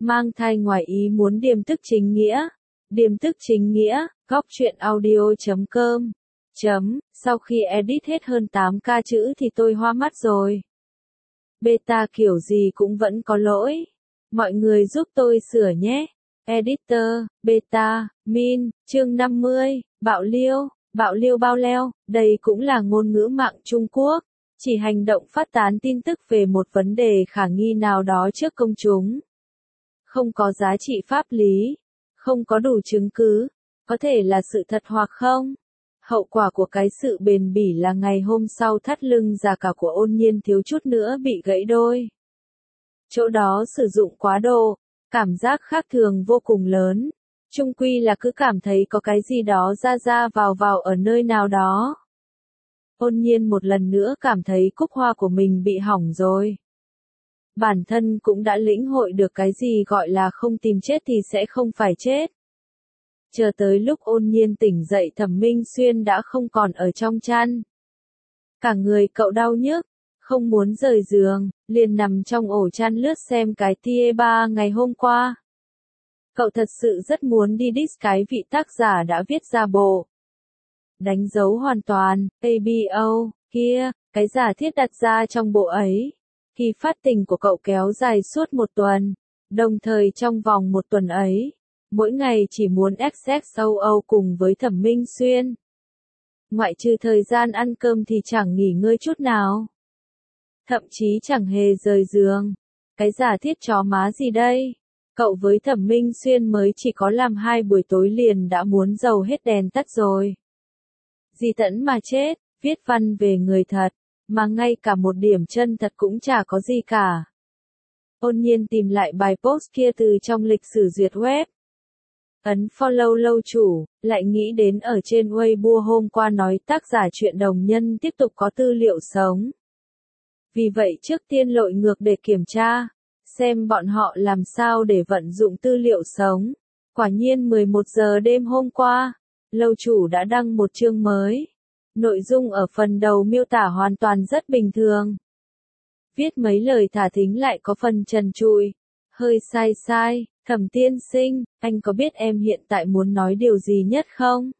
Mang thai ngoài ý muốn điềm tức chính nghĩa. Điềm tức chính nghĩa, góc truyện audio.com. Sau khi edit hết hơn 8k chữ thì tôi hoa mắt rồi. Beta kiểu gì cũng vẫn có lỗi. Mọi người giúp tôi sửa nhé. Editor, beta, min, chương 50, bạo liêu bao leo, đây cũng là ngôn ngữ mạng Trung Quốc, chỉ hành động phát tán tin tức về một vấn đề khả nghi nào đó trước công chúng. Không có giá trị pháp lý, không có đủ chứng cứ, có thể là sự thật hoặc không. Hậu quả của cái sự bền bỉ là ngày hôm sau thắt lưng già cả của Ôn Nhiên thiếu chút nữa bị gãy đôi. Chỗ đó sử dụng quá độ, cảm giác khác thường vô cùng lớn. Chung quy là cứ cảm thấy có cái gì đó ra vào ở nơi nào đó. Ôn Nhiên một lần nữa cảm thấy cúc hoa của mình bị hỏng rồi. Bản thân cũng đã lĩnh hội được cái gì gọi là không tìm chết thì sẽ không phải chết. Chờ tới lúc Ôn Nhiên tỉnh dậy Thẩm Minh Xuyên đã không còn ở trong chăn. Cả người cậu đau nhức, không muốn rời giường, liền nằm trong ổ chăn lướt xem cái tia ngày hôm qua. Cậu thật sự rất muốn đi diss cái vị tác giả đã viết ra bộ. Đánh dấu hoàn toàn, ABO, kia, cái giả thiết đặt ra trong bộ ấy. Khi phát tình của cậu kéo dài suốt một tuần, đồng thời trong vòng một tuần ấy, mỗi ngày chỉ muốn XXOO cùng với Thẩm Minh Xuyên. Ngoại trừ thời gian ăn cơm thì chẳng nghỉ ngơi chút nào. Thậm chí chẳng hề rời giường. Cái giả thiết chó má gì đây? Cậu với Thẩm Minh Xuyên mới chỉ có làm 2 buổi tối liền đã muốn dầu hết đèn tắt rồi. Gì tẫn mà chết, viết văn về người thật, mà ngay cả một điểm chân thật cũng chả có gì cả. Ôn Nhiên tìm lại bài post kia từ trong lịch sử duyệt web. Ấn follow lâu chủ, lại nghĩ đến ở trên Weibo hôm qua nói tác giả truyện đồng nhân tiếp tục có tư liệu sống. Vì vậy trước tiên lội ngược để kiểm tra, xem bọn họ làm sao để vận dụng tư liệu sống. Quả nhiên 11 giờ đêm hôm qua, lâu chủ đã đăng một chương mới. Nội dung ở phần đầu miêu tả hoàn toàn rất bình thường. Viết mấy lời thả thính lại có phần trần trụi, hơi sai. Thẩm tiên sinh, anh có biết em hiện tại muốn nói điều gì nhất không?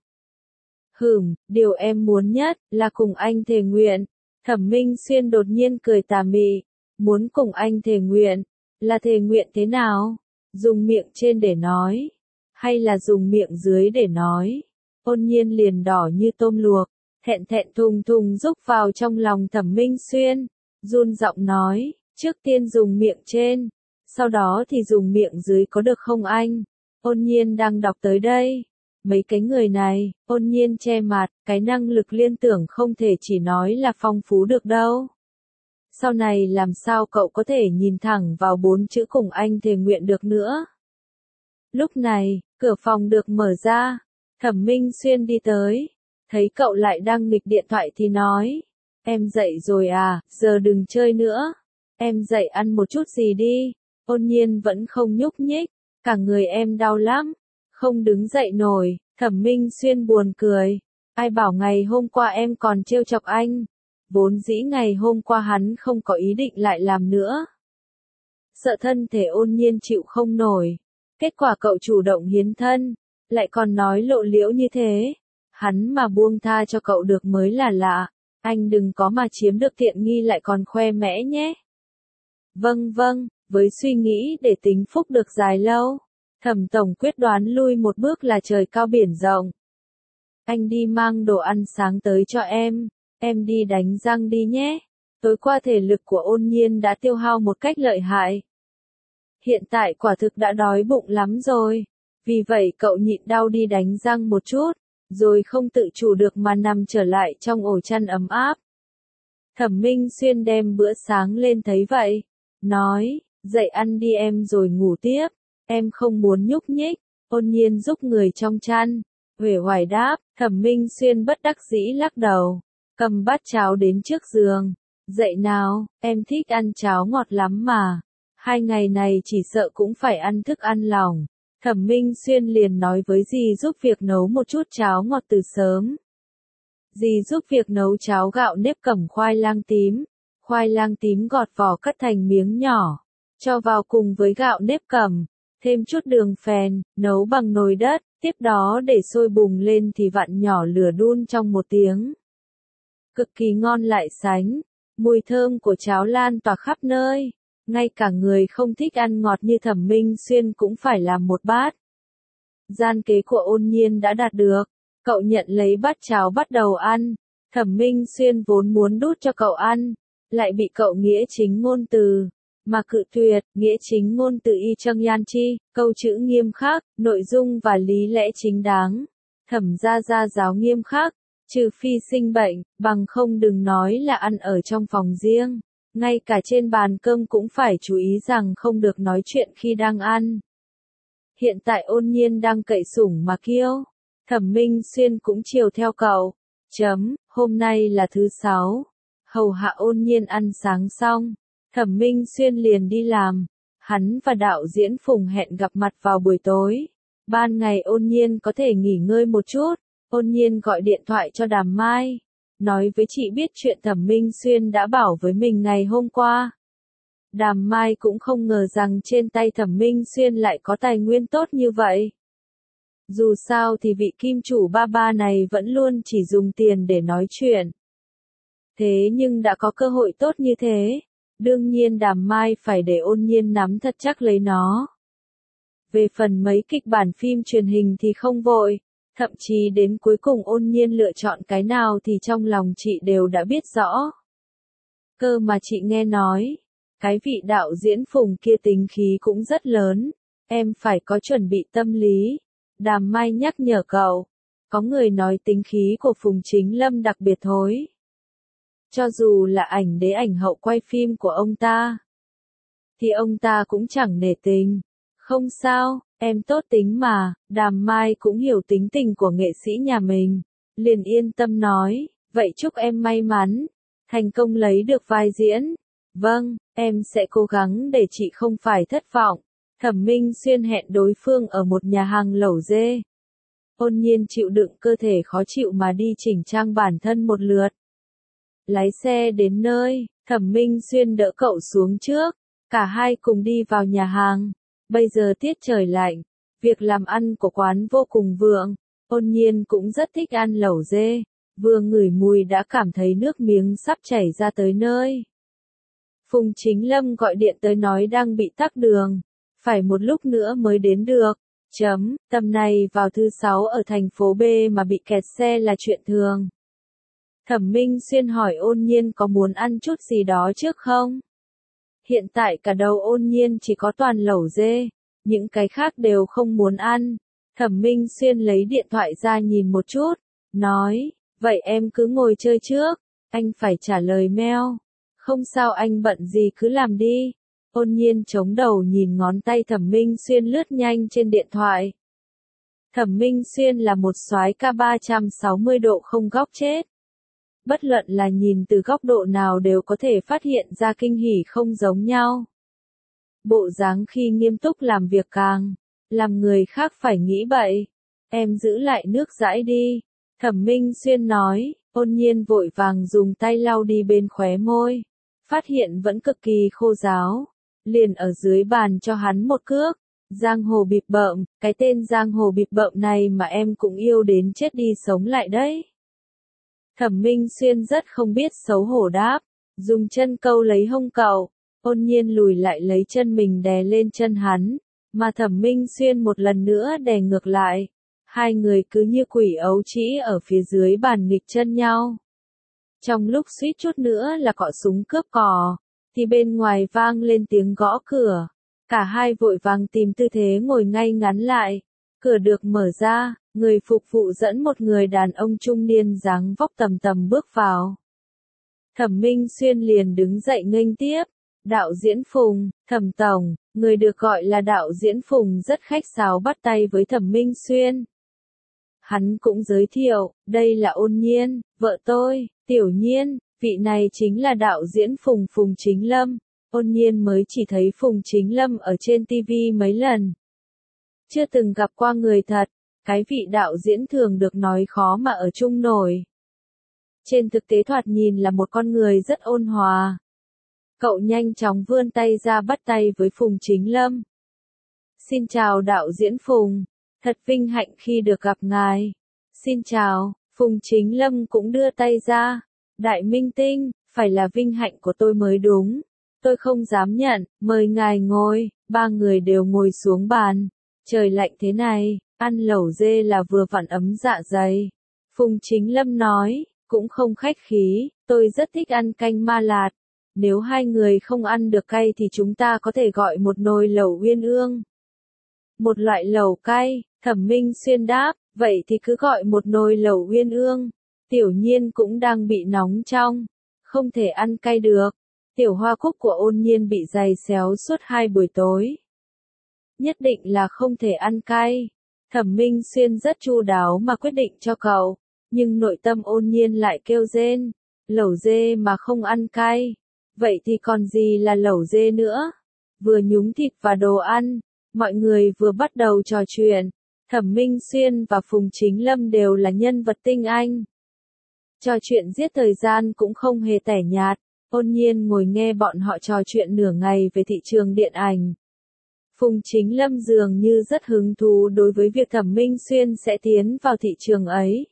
Điều em muốn nhất là cùng anh thề nguyện. Thẩm Minh Xuyên đột nhiên cười tà mị. Muốn cùng anh thề nguyện, là thề nguyện thế nào? Dùng miệng trên để nói, hay là dùng miệng dưới để nói? Ôn Nhiên liền đỏ như tôm luộc, thẹn thùng rúc vào trong lòng Thẩm Minh Xuyên, run giọng nói, trước tiên dùng miệng trên, sau đó thì dùng miệng dưới có được không anh? Ôn Nhiên đang đọc tới đây. Mấy cái người này, Ôn Nhiên che mặt, cái năng lực liên tưởng không thể chỉ nói là phong phú được đâu. Sau này làm sao cậu có thể nhìn thẳng vào 4 chữ cùng anh thề nguyện được nữa? Lúc này, cửa phòng được mở ra, Thẩm Minh Xuyên đi tới, thấy cậu lại đang nghịch điện thoại thì nói, em dậy rồi à, giờ đừng chơi nữa, em dậy ăn một chút gì đi. Ôn Nhiên vẫn không nhúc nhích, cả người em đau lắm, không đứng dậy nổi. Thẩm Minh Xuyên buồn cười, ai bảo ngày hôm qua em còn trêu chọc anh, vốn dĩ ngày hôm qua hắn không có ý định lại làm nữa. Sợ thân thể Ôn Nhiên chịu không nổi, kết quả cậu chủ động hiến thân, lại còn nói lộ liễu như thế, hắn mà buông tha cho cậu được mới là lạ, anh đừng có mà chiếm được tiện nghi lại còn khoe mẽ nhé. Vâng, với suy nghĩ để tính phúc được dài lâu, Thẩm tổng quyết đoán lui một bước là trời cao biển rộng. Anh đi mang đồ ăn sáng tới cho em đi đánh răng đi nhé. Tối qua thể lực của Ôn Nhiên đã tiêu hao một cách lợi hại. Hiện tại quả thực đã đói bụng lắm rồi, vì vậy cậu nhịn đau đi đánh răng một chút, rồi không tự chủ được mà nằm trở lại trong ổ chăn ấm áp. Thẩm Minh Xuyên đem bữa sáng lên thấy vậy, nói, dậy ăn đi em rồi ngủ tiếp, em không muốn nhúc nhích. Ôn Nhiên giúp người trong chăn, uể oải đáp. Thẩm Minh Xuyên bất đắc dĩ lắc đầu, cầm bát cháo đến trước giường, dậy nào, em thích ăn cháo ngọt lắm mà, 2 ngày này chỉ sợ cũng phải ăn thức ăn lỏng. Thẩm Minh Xuyên liền nói với dì giúp việc nấu một chút cháo ngọt từ sớm. Dì giúp việc nấu cháo gạo nếp cẩm khoai lang tím gọt vỏ cắt thành miếng nhỏ, cho vào cùng với gạo nếp cẩm, thêm chút đường phèn, nấu bằng nồi đất, tiếp đó để sôi bùng lên thì vặn nhỏ lửa đun trong 1 tiếng. Cực kỳ ngon lại sánh, mùi thơm của cháo lan tỏa khắp nơi, ngay cả người không thích ăn ngọt như Thẩm Minh Xuyên cũng phải làm một bát. Gian kế của Ôn Nhiên đã đạt được, cậu nhận lấy bát cháo bắt đầu ăn, Thẩm Minh Xuyên vốn muốn đút cho cậu ăn, lại bị cậu nghĩa chính ngôn từ mà cự tuyệt. Nghĩa chính ngôn từ y chang yan chi, câu chữ nghiêm khắc, nội dung và lý lẽ chính đáng. Thẩm gia gia giáo nghiêm khắc, trừ phi sinh bệnh, bằng không đừng nói là ăn ở trong phòng riêng, ngay cả trên bàn cơm cũng phải chú ý rằng không được nói chuyện khi đang ăn. Hiện tại Ôn Nhiên đang cậy sủng mà kiêu, Thẩm Minh Xuyên cũng chiều theo cậu. Hôm nay là thứ 6, hầu hạ Ôn Nhiên ăn sáng xong, Thẩm Minh Xuyên liền đi làm, hắn và đạo diễn Phùng hẹn gặp mặt vào buổi tối. Ban ngày Ôn Nhiên có thể nghỉ ngơi một chút, Ôn Nhiên gọi điện thoại cho Đàm Mai, nói với chị biết chuyện Thẩm Minh Xuyên đã bảo với mình ngày hôm qua. Đàm Mai cũng không ngờ rằng trên tay Thẩm Minh Xuyên lại có tài nguyên tốt như vậy. Dù sao thì vị kim chủ ba ba này vẫn luôn chỉ dùng tiền để nói chuyện. Thế nhưng đã có cơ hội tốt như thế, đương nhiên Đàm Mai phải để Ôn Nhiên nắm thật chắc lấy nó. Về phần mấy kịch bản phim truyền hình thì không vội, thậm chí đến cuối cùng Ôn Nhiên lựa chọn cái nào thì trong lòng chị đều đã biết rõ. Cơ mà chị nghe nói, cái vị đạo diễn Phùng kia tính khí cũng rất lớn, em phải có chuẩn bị tâm lý. Đàm Mai nhắc nhở cậu, có người nói tính khí của Phùng Chính Lâm đặc biệt thối. Cho dù là ảnh đế ảnh hậu quay phim của ông ta, thì ông ta cũng chẳng nể tình. Không sao, em tốt tính mà. Đàm Mai cũng hiểu tính tình của nghệ sĩ nhà mình, liền yên tâm nói, vậy chúc em may mắn, thành công lấy được vai diễn. Vâng, em sẽ cố gắng để chị không phải thất vọng. Thẩm Minh Xuyên hẹn đối phương ở một nhà hàng lẩu dê. Ôn Nhiên chịu đựng cơ thể khó chịu mà đi chỉnh trang bản thân một lượt. Lái xe đến nơi, Thẩm Minh Xuyên đỡ cậu xuống trước, cả hai cùng đi vào nhà hàng. Bây giờ tiết trời lạnh, việc làm ăn của quán vô cùng vượng, Ôn Nhiên cũng rất thích ăn lẩu dê, vừa ngửi mùi đã cảm thấy nước miếng sắp chảy ra tới nơi. Phùng Chính Lâm gọi điện tới nói đang bị tắc đường, phải một lúc nữa mới đến được. Tầm này vào thứ 6 ở thành phố B mà bị kẹt xe là chuyện thường. Thẩm Minh Xuyên hỏi Ôn Nhiên có muốn ăn chút gì đó trước không? Hiện tại cả đầu Ôn Nhiên chỉ có toàn lẩu dê, những cái khác đều không muốn ăn. Thẩm Minh Xuyên lấy điện thoại ra nhìn một chút, nói, vậy em cứ ngồi chơi trước, anh phải trả lời mail. Không sao anh bận gì cứ làm đi. Ôn Nhiên chống đầu nhìn ngón tay Thẩm Minh Xuyên lướt nhanh trên điện thoại. Thẩm Minh Xuyên là một soái ca 360 độ không góc chết. Bất luận là nhìn từ góc độ nào đều có thể phát hiện ra kinh hỉ không giống nhau. Bộ dáng khi nghiêm túc làm việc càng làm người khác phải nghĩ bậy. Em giữ lại nước dãi đi. Thẩm Minh Xuyên nói. Ôn Nhiên vội vàng dùng tay lau đi bên khóe môi, phát hiện vẫn cực kỳ khô ráo, liền ở dưới bàn cho hắn một cước. Giang hồ bịp bợm, cái tên giang hồ bịp bợm này mà em cũng yêu đến chết đi sống lại đấy. Thẩm Minh Xuyên rất không biết xấu hổ đáp, dùng chân câu lấy hông cậu. Ôn Nhiên lùi lại lấy chân mình đè lên chân hắn, mà Thẩm Minh Xuyên một lần nữa đè ngược lại. Hai người cứ như quỷ ấu trĩ ở phía dưới bàn nghịch chân nhau. Trong lúc suýt chút nữa là cọ súng cướp cò, thì bên ngoài vang lên tiếng gõ cửa. Cả hai vội vàng tìm tư thế ngồi ngay ngắn lại. Cửa được mở ra, người phục vụ dẫn một người đàn ông trung niên dáng vóc tầm tầm bước vào. Thẩm Minh Xuyên liền đứng dậy nghênh tiếp. Đạo diễn Phùng, Thẩm tổng. Người được gọi là đạo diễn Phùng rất khách sáo bắt tay với Thẩm Minh Xuyên. Hắn cũng giới thiệu, đây là Ôn Nhiên, vợ tôi, Tiểu Nhiên, vị này chính là đạo diễn Phùng Phùng Chính Lâm. Ôn Nhiên mới chỉ thấy Phùng Chính Lâm ở trên TV mấy lần. Chưa từng gặp qua người thật, cái vị đạo diễn thường được nói khó mà ở chung nổi. Trên thực tế thoạt nhìn là một con người rất ôn hòa. Cậu nhanh chóng vươn tay ra bắt tay với Phùng Chính Lâm. Xin chào đạo diễn Phùng, thật vinh hạnh khi được gặp ngài. Xin chào, Phùng Chính Lâm cũng đưa tay ra. Đại minh tinh, phải là vinh hạnh của tôi mới đúng. Tôi không dám nhận, mời ngài ngồi. Ba người đều ngồi xuống bàn. Trời lạnh thế này, ăn lẩu dê là vừa vặn ấm dạ dày. Phùng Chính Lâm nói, cũng không khách khí, tôi rất thích ăn canh ma lạt. Nếu hai người không ăn được cay thì chúng ta có thể gọi một nồi lẩu uyên ương. Một loại lẩu cay, Thẩm Minh Xuyên đáp, vậy thì cứ gọi một nồi lẩu uyên ương. Tiểu Nhiên cũng đang bị nóng trong, không thể ăn cay được. Tiểu hoa cúc của Ôn Nhiên bị giày xéo suốt 2 buổi tối. Nhất định là không thể ăn cay. Thẩm Minh Xuyên rất chu đáo mà quyết định cho cậu, nhưng nội tâm Ôn Nhiên lại kêu rên, lẩu dê mà không ăn cay. Vậy thì còn gì là lẩu dê nữa? Vừa nhúng thịt và đồ ăn, mọi người vừa bắt đầu trò chuyện. Thẩm Minh Xuyên và Phùng Chính Lâm đều là nhân vật tinh anh. Trò chuyện giết thời gian cũng không hề tẻ nhạt. Ôn Nhiên ngồi nghe bọn họ trò chuyện nửa ngày về thị trường điện ảnh. Phùng Chính Lâm dường như rất hứng thú đối với việc Thẩm Minh Xuyên sẽ tiến vào thị trường ấy.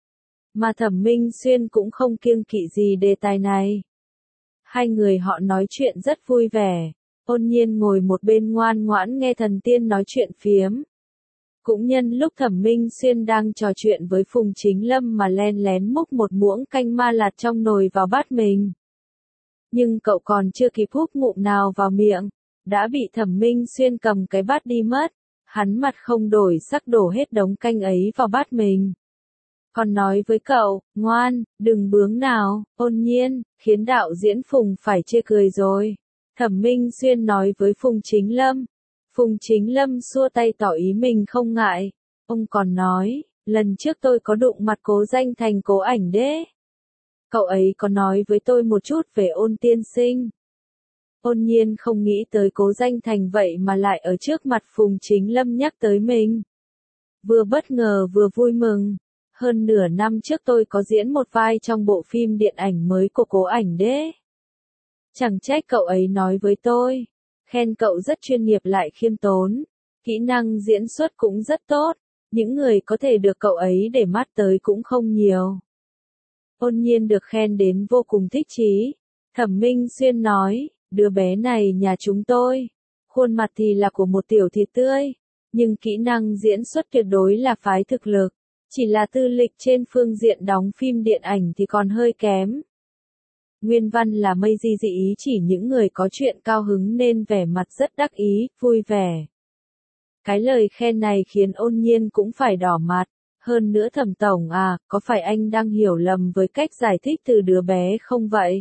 Mà Thẩm Minh Xuyên cũng không kiêng kỵ gì đề tài này. Hai người họ nói chuyện rất vui vẻ. Ôn Nhiên ngồi một bên ngoan ngoãn nghe thần tiên nói chuyện phiếm. Cũng nhân lúc Thẩm Minh Xuyên đang trò chuyện với Phùng Chính Lâm mà len lén múc một muỗng canh ma lạt trong nồi vào bát mình. Nhưng cậu còn chưa kịp húp ngụm nào vào miệng, đã bị Thẩm Minh Xuyên cầm cái bát đi mất. Hắn mặt không đổi sắc đổ hết đống canh ấy vào bát mình. Còn nói với cậu, ngoan, đừng bướng nào. Ôn Nhiên, khiến đạo diễn Phùng phải chê cười rồi. Thẩm Minh Xuyên nói với Phùng Chính Lâm. Phùng Chính Lâm xua tay tỏ ý mình không ngại. Ông còn nói, lần trước tôi có đụng mặt Cố Danh Thành Cố Ảnh đấy. Cậu ấy có nói với tôi một chút về Ôn tiên sinh. Ôn Nhiên không nghĩ tới Cố Danh Thành vậy mà lại ở trước mặt Phùng Chính Lâm nhắc tới mình. Vừa bất ngờ vừa vui mừng. Hơn nửa năm trước tôi có diễn một vai trong bộ phim điện ảnh mới của Cố Ảnh đấy. Chẳng trách cậu ấy nói với tôi. Khen cậu rất chuyên nghiệp lại khiêm tốn. Kỹ năng diễn xuất cũng rất tốt. Những người có thể được cậu ấy để mắt tới cũng không nhiều. Ôn Nhiên được khen đến vô cùng thích chí. Thẩm Minh Xuyên nói, đứa bé này nhà chúng tôi. Khuôn mặt thì là của một tiểu thịt tươi. Nhưng kỹ năng diễn xuất tuyệt đối là phái thực lực. Chỉ là tư lịch trên phương diện đóng phim điện ảnh thì còn hơi kém. Nguyên văn là mây di dị ý chỉ những người có chuyện cao hứng nên vẻ mặt rất đắc ý, vui vẻ. Cái lời khen này khiến Ôn Nhiên cũng phải đỏ mặt. Hơn nữa Thẩm tổng à, có phải anh đang hiểu lầm với cách giải thích từ đứa bé không vậy?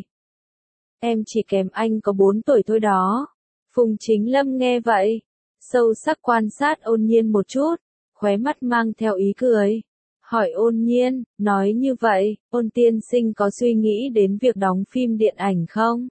Em chỉ kém anh có 4 tuổi thôi đó. Phùng Chính Lâm nghe vậy, sâu sắc quan sát Ôn Nhiên một chút, khóe mắt mang theo ý cười. Hỏi Ôn Nhiên, nói như vậy, Ôn tiên sinh có suy nghĩ đến việc đóng phim điện ảnh không?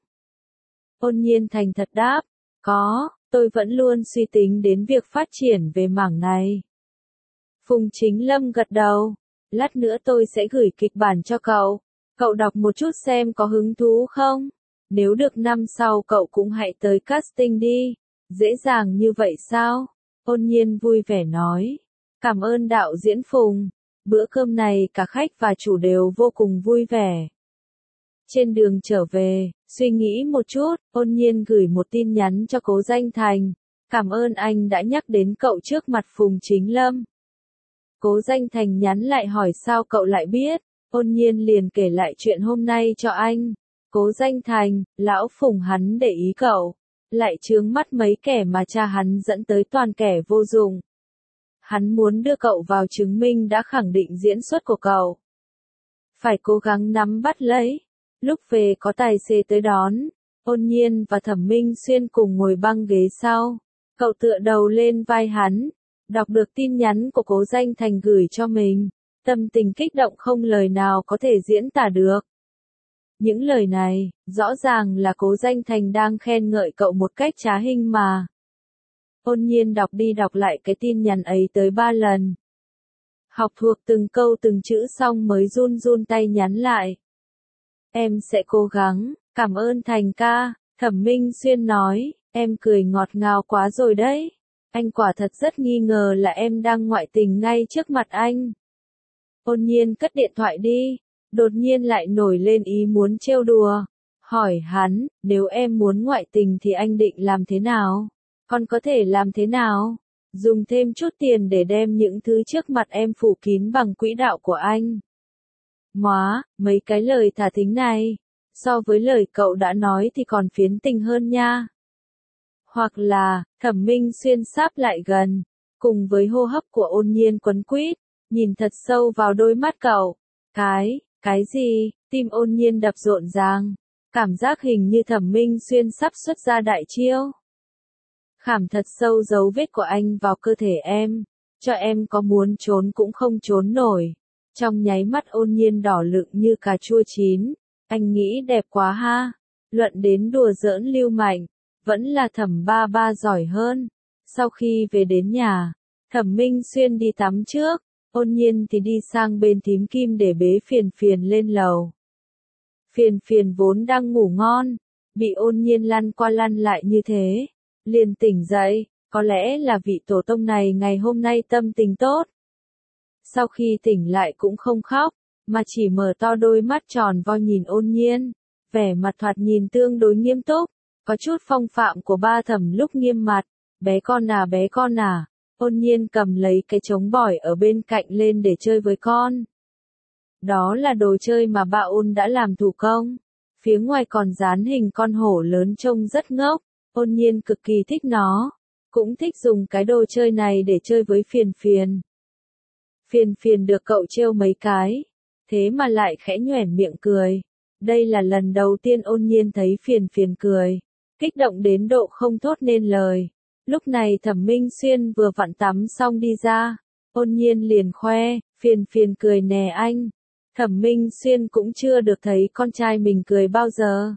Ôn Nhiên thành thật đáp, có, tôi vẫn luôn suy tính đến việc phát triển về mảng này. Phùng Chính Lâm gật đầu, lát nữa tôi sẽ gửi kịch bản cho cậu. Cậu đọc một chút xem có hứng thú không? Nếu được năm sau cậu cũng hãy tới casting đi. Dễ dàng như vậy sao? Ôn Nhiên vui vẻ nói. Cảm ơn đạo diễn Phùng. Bữa cơm này cả khách và chủ đều vô cùng vui vẻ. Trên đường trở về, suy nghĩ một chút, Ôn Nhiên gửi một tin nhắn cho Cố Danh Thành. Cảm ơn anh đã nhắc đến cậu trước mặt Phùng Chính Lâm. Cố Danh Thành nhắn lại hỏi sao cậu lại biết. Ôn Nhiên liền kể lại chuyện hôm nay cho anh. Cố Danh Thành, lão Phùng hắn để ý cậu. Lại chướng mắt mấy kẻ mà cha hắn dẫn tới toàn kẻ vô dụng. Hắn muốn đưa cậu vào chứng minh đã khẳng định diễn xuất của cậu. Phải cố gắng nắm bắt lấy. Lúc về có tài xế tới đón. Ôn Nhiên và Thẩm Minh Xuyên cùng ngồi băng ghế sau. Cậu tựa đầu lên vai hắn. Đọc được tin nhắn của Cố Danh Thành gửi cho mình. Tâm tình kích động không lời nào có thể diễn tả được. Những lời này, rõ ràng là Cố Danh Thành đang khen ngợi cậu một cách trá hình mà. Ôn Nhiên đọc đi đọc lại cái tin nhắn ấy tới 3 lần. Học thuộc từng câu từng chữ xong mới run run tay nhắn lại. Em sẽ cố gắng, cảm ơn Thành ca, Thẩm Minh Xuyên nói, em cười ngọt ngào quá rồi đấy. Anh quả thật rất nghi ngờ là em đang ngoại tình ngay trước mặt anh. Ôn Nhiên cất điện thoại đi, đột nhiên lại nổi lên ý muốn trêu đùa. Hỏi hắn, nếu em muốn ngoại tình thì anh định làm thế nào? Con có thể làm thế nào? Dùng thêm chút tiền để đem những thứ trước mặt em phủ kín bằng quỹ đạo của anh. Móa, mấy cái lời thả thính này, so với lời cậu đã nói thì còn phiến tình hơn nha. Hoặc là, Thẩm Minh Xuyên sáp lại gần, cùng với hô hấp của Ôn Nhiên quấn quýt, nhìn thật sâu vào đôi mắt cậu. Cái gì? Tim Ôn Nhiên đập rộn ràng, cảm giác hình như Thẩm Minh Xuyên sắp xuất ra đại chiêu. Khảm thật sâu dấu vết của anh vào cơ thể em, cho em có muốn trốn cũng không trốn nổi. Trong nháy mắt Ôn Nhiên đỏ lựng như cà chua chín, anh nghĩ đẹp quá ha. Luận đến đùa giỡn lưu mạnh, vẫn là Thẩm ba ba giỏi hơn. Sau khi về đến nhà, Thẩm Minh Xuyên đi tắm trước, Ôn Nhiên thì đi sang bên Thím Kim để bế Phiền Phiền lên lầu. Phiền Phiền vốn đang ngủ ngon, bị Ôn Nhiên lăn qua lăn lại như thế, liền tỉnh dậy, có lẽ là vị tổ tông này ngày hôm nay tâm tình tốt. Sau khi tỉnh lại cũng không khóc, mà chỉ mở to đôi mắt tròn vo nhìn Ôn Nhiên, vẻ mặt thoạt nhìn tương đối nghiêm túc, có chút phong phạm của ba Thẩm lúc nghiêm mặt. Bé con à, Ôn Nhiên cầm lấy cái trống bỏi ở bên cạnh lên để chơi với con. Đó là đồ chơi mà ba Ôn đã làm thủ công, phía ngoài còn dán hình con hổ lớn trông rất ngốc. Ôn Nhiên cực kỳ thích nó, cũng thích dùng cái đồ chơi này để chơi với Phiền Phiền. Phiền Phiền được cậu trêu mấy cái, thế mà lại khẽ nhoẻn miệng cười. Đây là lần đầu tiên Ôn Nhiên thấy Phiền Phiền cười, kích động đến độ không thốt nên lời. Lúc này Thẩm Minh Xuyên vừa vặn tắm xong đi ra, Ôn Nhiên liền khoe, Phiền Phiền cười nè anh. Thẩm Minh Xuyên cũng chưa được thấy con trai mình cười bao giờ.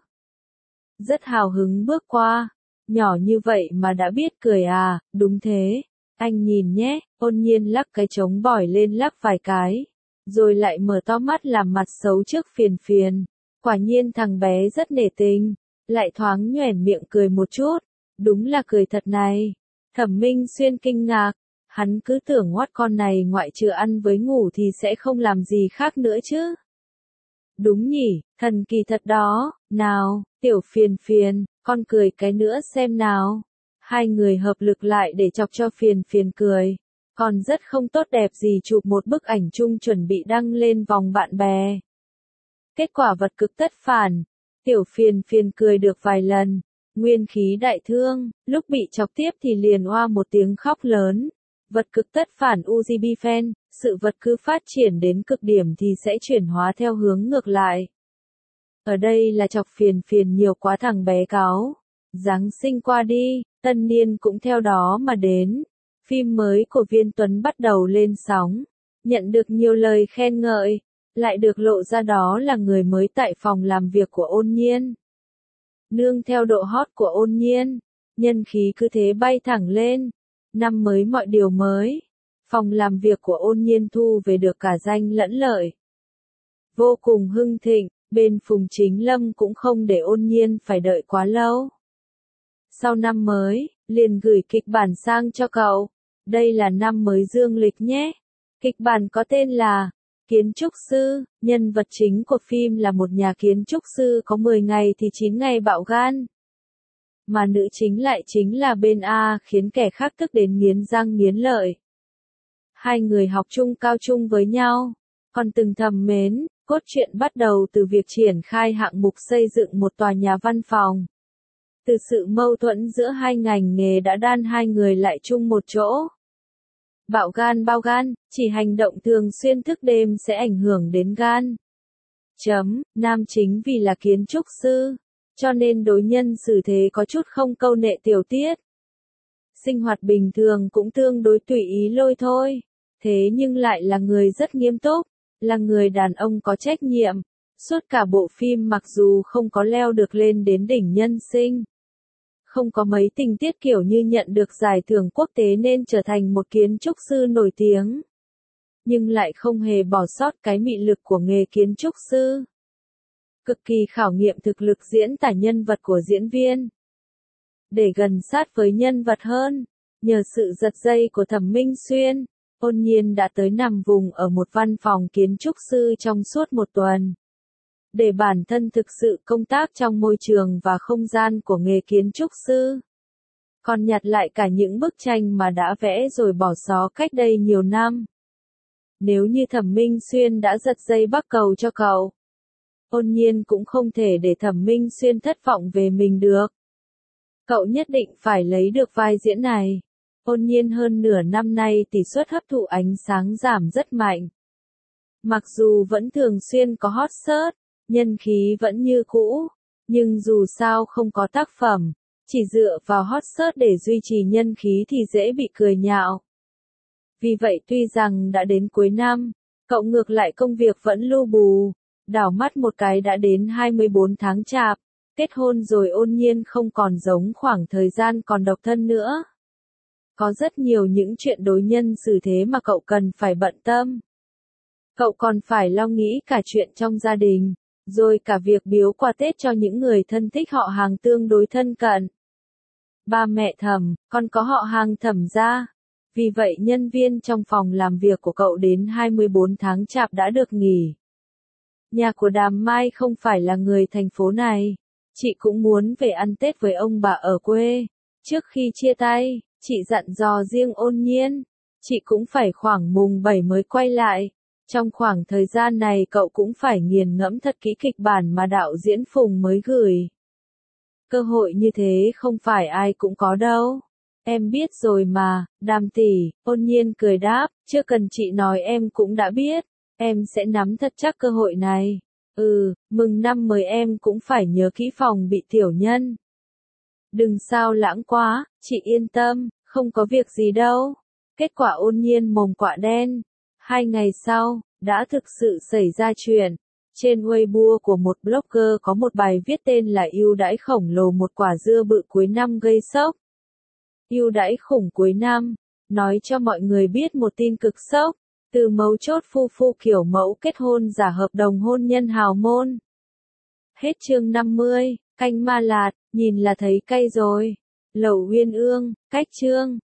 Rất hào hứng bước qua, nhỏ như vậy mà đã biết cười à, đúng thế. Anh nhìn nhé, Ôn Nhiên lắc cái trống bỏi lên lắc vài cái, rồi lại mở to mắt làm mặt xấu trước Phiền Phiền. Quả nhiên thằng bé rất nể tình, lại thoáng nhoẻn miệng cười một chút, đúng là cười thật này. Thẩm Minh Xuyên kinh ngạc, hắn cứ tưởng ngoắt con này ngoại trừ ăn với ngủ thì sẽ không làm gì khác nữa chứ. Đúng nhỉ, thần kỳ thật đó, nào, tiểu Phiền Phiền, con cười cái nữa xem nào. Hai người hợp lực lại để chọc cho Phiền Phiền cười, còn rất không tốt đẹp gì chụp một bức ảnh chung chuẩn bị đăng lên vòng bạn bè. Kết quả vật cực tất phản, tiểu Phiền Phiền cười được vài lần, nguyên khí đại thương, lúc bị chọc tiếp thì liền oa một tiếng khóc lớn. Vật cực tất phản Uzibifen, sự vật cứ phát triển đến cực điểm thì sẽ chuyển hóa theo hướng ngược lại. Ở đây là chọc Phiền Phiền nhiều quá thằng bé cáu. Giáng sinh qua đi, tân niên cũng theo đó mà đến. Phim mới của Viên Tuấn bắt đầu lên sóng, nhận được nhiều lời khen ngợi, lại được lộ ra đó là người mới tại phòng làm việc của Ôn Nhiên. Nương theo độ hot của Ôn Nhiên, nhân khí cứ thế bay thẳng lên. Năm mới mọi điều mới, phòng làm việc của Ôn Nhiên thu về được cả danh lẫn lợi. Vô cùng hưng thịnh, bên Phùng Chính Lâm cũng không để Ôn Nhiên phải đợi quá lâu. Sau năm mới, liền gửi kịch bản sang cho cậu. Đây là năm mới dương lịch nhé. Kịch bản có tên là Kiến trúc sư, nhân vật chính của phim là một nhà kiến trúc sư có 10 ngày thì 9 ngày bạo gan. Mà nữ chính lại chính là bên A khiến kẻ khác tức đến nghiến răng nghiến lợi. Hai người học chung cao trung với nhau, còn từng thầm mến, cốt truyện bắt đầu từ việc triển khai hạng mục xây dựng một tòa nhà văn phòng. Từ sự mâu thuẫn giữa hai ngành nghề đã đan hai người lại chung một chỗ. Bạo gan bao gan, chỉ hành động thường xuyên thức đêm sẽ ảnh hưởng đến gan. Nam chính vì là kiến trúc sư, cho nên đối nhân xử thế có chút không câu nệ tiểu tiết. Sinh hoạt bình thường cũng tương đối tùy ý lôi thôi, thế nhưng lại là người rất nghiêm túc, là người đàn ông có trách nhiệm. Suốt cả bộ phim mặc dù không có leo được lên đến đỉnh nhân sinh, không có mấy tình tiết kiểu như nhận được giải thưởng quốc tế nên trở thành một kiến trúc sư nổi tiếng, nhưng lại không hề bỏ sót cái mị lực của nghề kiến trúc sư. cực kỳ khảo nghiệm thực lực diễn tả nhân vật của diễn viên. Để gần sát với nhân vật hơn, nhờ sự giật dây của Thẩm Minh Xuyên, Ôn Nhiên đã tới nằm vùng ở một văn phòng kiến trúc sư trong suốt một tuần. Để bản thân thực sự công tác trong môi trường và không gian của nghề kiến trúc sư. Còn nhặt lại cả những bức tranh mà đã vẽ rồi bỏ xó cách đây nhiều năm. Nếu như Thẩm Minh Xuyên đã giật dây bắc cầu cho cậu, Ôn Nhiên cũng không thể để Thẩm Minh Xuyên thất vọng về mình được. Cậu nhất định phải lấy được vai diễn này. Ôn Nhiên hơn nửa năm nay tỷ suất hấp thụ ánh sáng giảm rất mạnh. Mặc dù vẫn thường xuyên có hot search, nhân khí vẫn như cũ, nhưng dù sao không có tác phẩm, chỉ dựa vào hot search để duy trì nhân khí thì dễ bị cười nhạo. Vì vậy tuy rằng đã đến cuối năm, cậu ngược lại công việc vẫn lu bù, đảo mắt một cái đã đến 24 tháng chạp, kết hôn rồi Ôn Nhiên không còn giống khoảng thời gian còn độc thân nữa. Có rất nhiều những chuyện đối nhân xử thế mà cậu cần phải bận tâm. Cậu còn phải lo nghĩ cả chuyện trong gia đình, rồi cả việc biếu quà Tết cho những người thân thích họ hàng tương đối thân cận. Ba mẹ Thẩm, còn có họ hàng Thẩm gia. Vì vậy nhân viên trong phòng làm việc của cậu đến 24 tháng chạp đã được nghỉ. Nhà của Đàm Mai không phải là người thành phố này. Chị cũng muốn về ăn Tết với ông bà ở quê. Trước khi chia tay, chị dặn dò riêng Ôn Nhiên. Chị cũng phải khoảng mùng 7 mới quay lại. Trong khoảng thời gian này cậu cũng phải nghiền ngẫm thật kỹ kịch bản mà đạo diễn Phùng mới gửi. Cơ hội như thế không phải ai cũng có đâu. Em biết rồi mà, Đàm tỷ, Ôn Nhiên cười đáp, chưa cần chị nói em cũng đã biết. Em sẽ nắm thật chắc cơ hội này. Mừng năm mới em cũng phải nhớ kỹ phòng bị tiểu nhân. Đừng sao lãng quá, chị yên tâm, không có việc gì đâu. Kết quả Ôn Nhiên mồm quạ đen. 2 ngày sau, đã thực sự xảy ra chuyện. Trên Weibo của một blogger có một bài viết tên là ưu đãi khổng lồ một quả dưa bự cuối năm gây sốc. Ưu đãi khủng cuối năm, nói cho mọi người biết một tin cực sốc. Từ mấu chốt phu kiểu mẫu kết hôn giả hợp đồng hôn nhân hào môn. Hết chương 50, canh ma lạt, nhìn là thấy cay rồi. Lẩu Uyên Ương, cách chương.